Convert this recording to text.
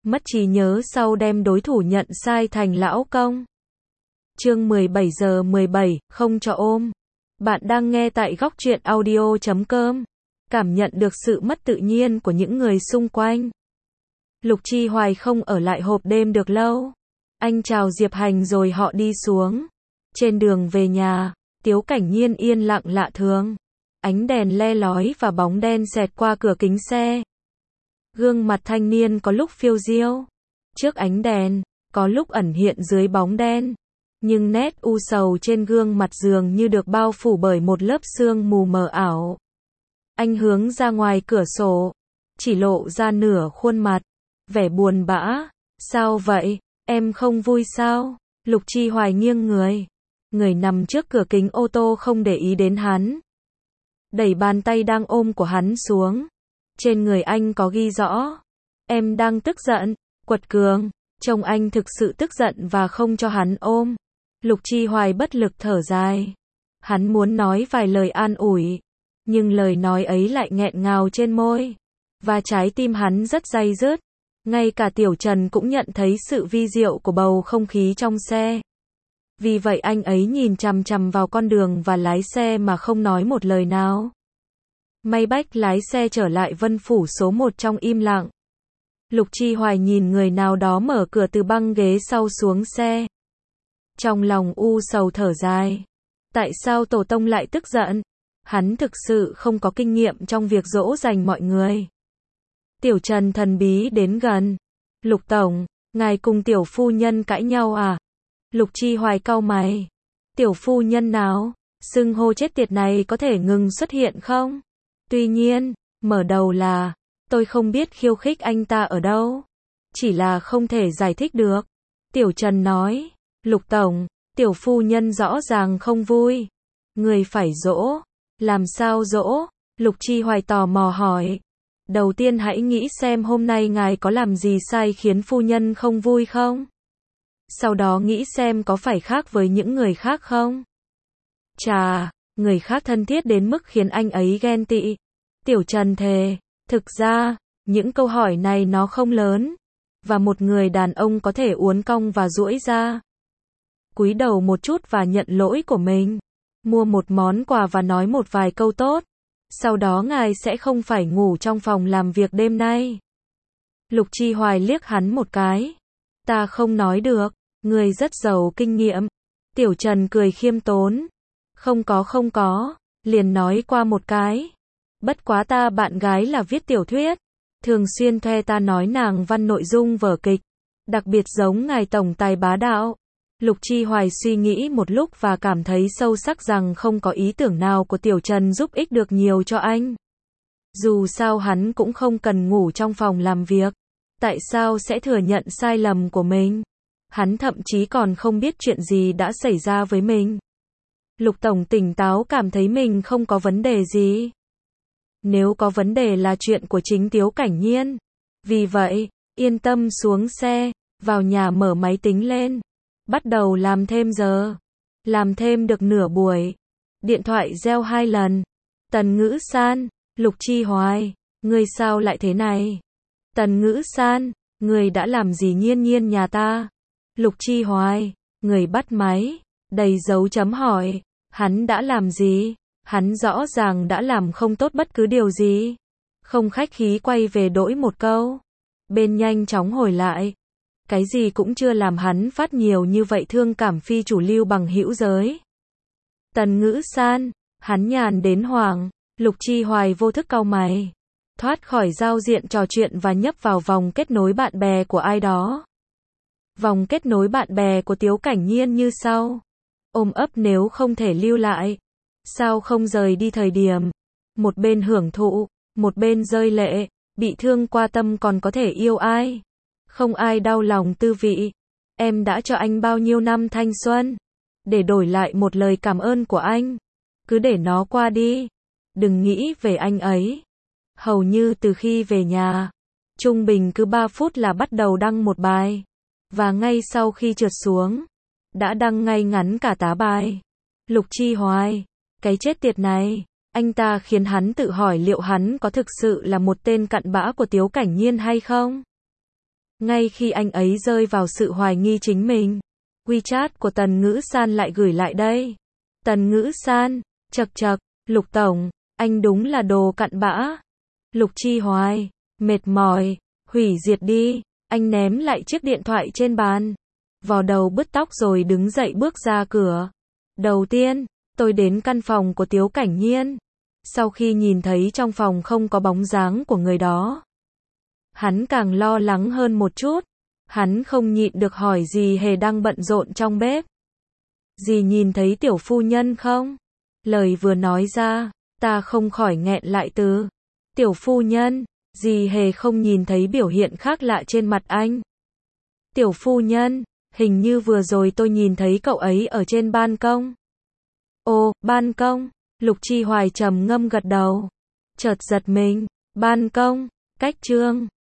mất trí nhớ sau đem đối thủ nhận sai thành lão công. Chương 17 giờ 17, không cho ôm. Bạn đang nghe tại góc truyện audio.com. Cảm nhận được sự mất tự nhiên của những người xung quanh. Lục Chi Hoài không ở lại hộp đêm được lâu. Anh chào Diệp Hành rồi họ đi xuống. Trên đường về nhà, Tiếu Cảnh Nhiên yên lặng lạ thường. Ánh đèn le lói và bóng đen xẹt qua cửa kính xe. Gương mặt thanh niên có lúc phiêu diêu trước ánh đèn, có lúc ẩn hiện dưới bóng đen. Nhưng nét u sầu trên gương mặt dường như được bao phủ bởi một lớp sương mù mờ ảo. Anh hướng ra ngoài cửa sổ, chỉ lộ ra nửa khuôn mặt, vẻ buồn bã. Sao vậy, em không vui sao? Lục Chi Hoài nghiêng người. Người nằm trước cửa kính ô tô không để ý đến hắn. Đẩy bàn tay đang ôm của hắn xuống. Trên người anh có ghi rõ. Em đang tức giận, quật cường. Trông anh thực sự tức giận và không cho hắn ôm. Lục Chi Hoài bất lực thở dài. Hắn muốn nói vài lời an ủi. Nhưng lời nói ấy lại nghẹn ngào trên môi. Và trái tim hắn rất day dứt. Ngay cả Tiểu Trần cũng nhận thấy sự vi diệu của bầu không khí trong xe. Vì vậy anh ấy nhìn chằm chằm vào con đường và lái xe mà không nói một lời nào. May Bách lái xe trở lại Vân Phủ số 1 trong im lặng. Lục Chi Hoài nhìn người nào đó mở cửa từ băng ghế sau xuống xe. Trong lòng u sầu thở dài. Tại sao Tổ Tông lại tức giận? Hắn thực sự không có kinh nghiệm trong việc dỗ dành mọi người. Tiểu Trần thần bí đến gần. Lục Tổng, ngài cùng tiểu phu nhân cãi nhau à? Lục Chi Hoài cau mày. Tiểu phu nhân nào? Xưng hô chết tiệt này có thể ngừng xuất hiện không? Tuy nhiên, mở đầu là, tôi không biết khiêu khích anh ta ở đâu. Chỉ là không thể giải thích được. Tiểu Trần nói, Lục Tổng, tiểu phu nhân rõ ràng không vui. Người phải dỗ. Làm sao dỗ? Lục Chi Hoài tò mò hỏi. Đầu tiên hãy nghĩ xem hôm nay ngài có làm gì sai khiến phu nhân không vui không? Sau đó nghĩ xem có phải khác với những người khác không? Chà, người khác thân thiết đến mức khiến anh ấy ghen tị. Tiểu Trần thề, thực ra, những câu hỏi này nó không lớn. Và một người đàn ông có thể uốn cong và duỗi ra. Cúi đầu một chút và nhận lỗi của mình. Mua một món quà và nói một vài câu tốt. Sau đó ngài sẽ không phải ngủ trong phòng làm việc đêm nay. Lục Chi Hoài liếc hắn một cái. Ta không nói được, người rất giàu kinh nghiệm. Tiểu Trần cười khiêm tốn. Không có, liền nói qua một cái. Bất quá ta bạn gái là viết tiểu thuyết. Thường xuyên thuê ta nói nàng văn nội dung vở kịch. Đặc biệt giống ngài tổng tài bá đạo. Lục Chi Hoài suy nghĩ một lúc và cảm thấy sâu sắc rằng không có ý tưởng nào của Tiểu Trần giúp ích được nhiều cho anh. Dù sao hắn cũng không cần ngủ trong phòng làm việc. Tại sao sẽ thừa nhận sai lầm của mình? Hắn thậm chí còn không biết chuyện gì đã xảy ra với mình. Lục Tổng tỉnh táo cảm thấy mình không có vấn đề gì. Nếu có vấn đề là chuyện của chính Tiếu Cảnh Nhiên. Vì vậy, yên tâm xuống xe, vào nhà mở máy tính lên. Bắt đầu làm thêm giờ. Làm thêm được nửa buổi. Điện thoại reo 2 lần. Tần Ngữ San, Lục Chi Hoài, người sao lại thế này? Tần Ngữ San, người đã làm gì Nhiên Nhiên nhà ta? Lục Chi Hoài, người bắt máy, đầy dấu chấm hỏi. Hắn đã làm gì? Hắn rõ ràng đã làm không tốt bất cứ điều gì. Không khách khí quay về đổi một câu. Bên nhanh chóng hồi lại. Cái gì cũng chưa làm hắn phát nhiều như vậy thương cảm phi chủ lưu bằng hữu giới. Tần Ngữ San, hắn nhàn đến hoảng. Lục Chi Hoài vô thức cau mày. Thoát khỏi giao diện trò chuyện và nhấp vào vòng kết nối bạn bè của ai đó. Vòng kết nối bạn bè của Tiếu Cảnh Nhiên như sau. Ôm ấp nếu không thể lưu lại. Sao không rời đi thời điểm. Một bên hưởng thụ, một bên rơi lệ. Bị thương qua tâm còn có thể yêu ai. Không ai đau lòng tư vị. Em đã cho anh bao nhiêu năm thanh xuân. Để đổi lại một lời cảm ơn của anh. Cứ để nó qua đi. Đừng nghĩ về anh ấy. Hầu như từ khi về nhà, trung bình cứ 3 phút là bắt đầu đăng một bài. Và ngay sau khi trượt xuống, đã đăng ngay ngắn cả tá bài. Lục Chi Hoài, cái chết tiệt này, anh ta khiến hắn tự hỏi liệu hắn có thực sự là một tên cặn bã của Tiếu Cảnh Nhiên hay không? Ngay khi anh ấy rơi vào sự hoài nghi chính mình, WeChat của Tần Ngữ San lại gửi lại đây. Tần Ngữ San, chậc chậc, Lục Tổng, anh đúng là đồ cặn bã. Lục Chi Hoài, mệt mỏi, hủy diệt đi. Anh ném lại chiếc điện thoại trên bàn, vò đầu bứt tóc rồi đứng dậy bước ra cửa. Đầu tiên, tôi đến căn phòng của Tiếu Cảnh Nhiên. Sau khi nhìn thấy trong phòng không có bóng dáng của người đó, hắn càng lo lắng hơn một chút. Hắn không nhịn được hỏi dì Hề đang bận rộn trong bếp. Dì nhìn thấy tiểu phu nhân không? Lời vừa nói ra, ta không khỏi nghẹn lại từ. Tiểu phu nhân, dì Hề không nhìn thấy biểu hiện khác lạ trên mặt anh. Tiểu phu nhân, hình như vừa rồi tôi nhìn thấy cậu ấy ở trên ban công. Ồ, ban công. Lục Chi Hoài trầm ngâm gật đầu. Chợt giật mình. Ban công, cách chương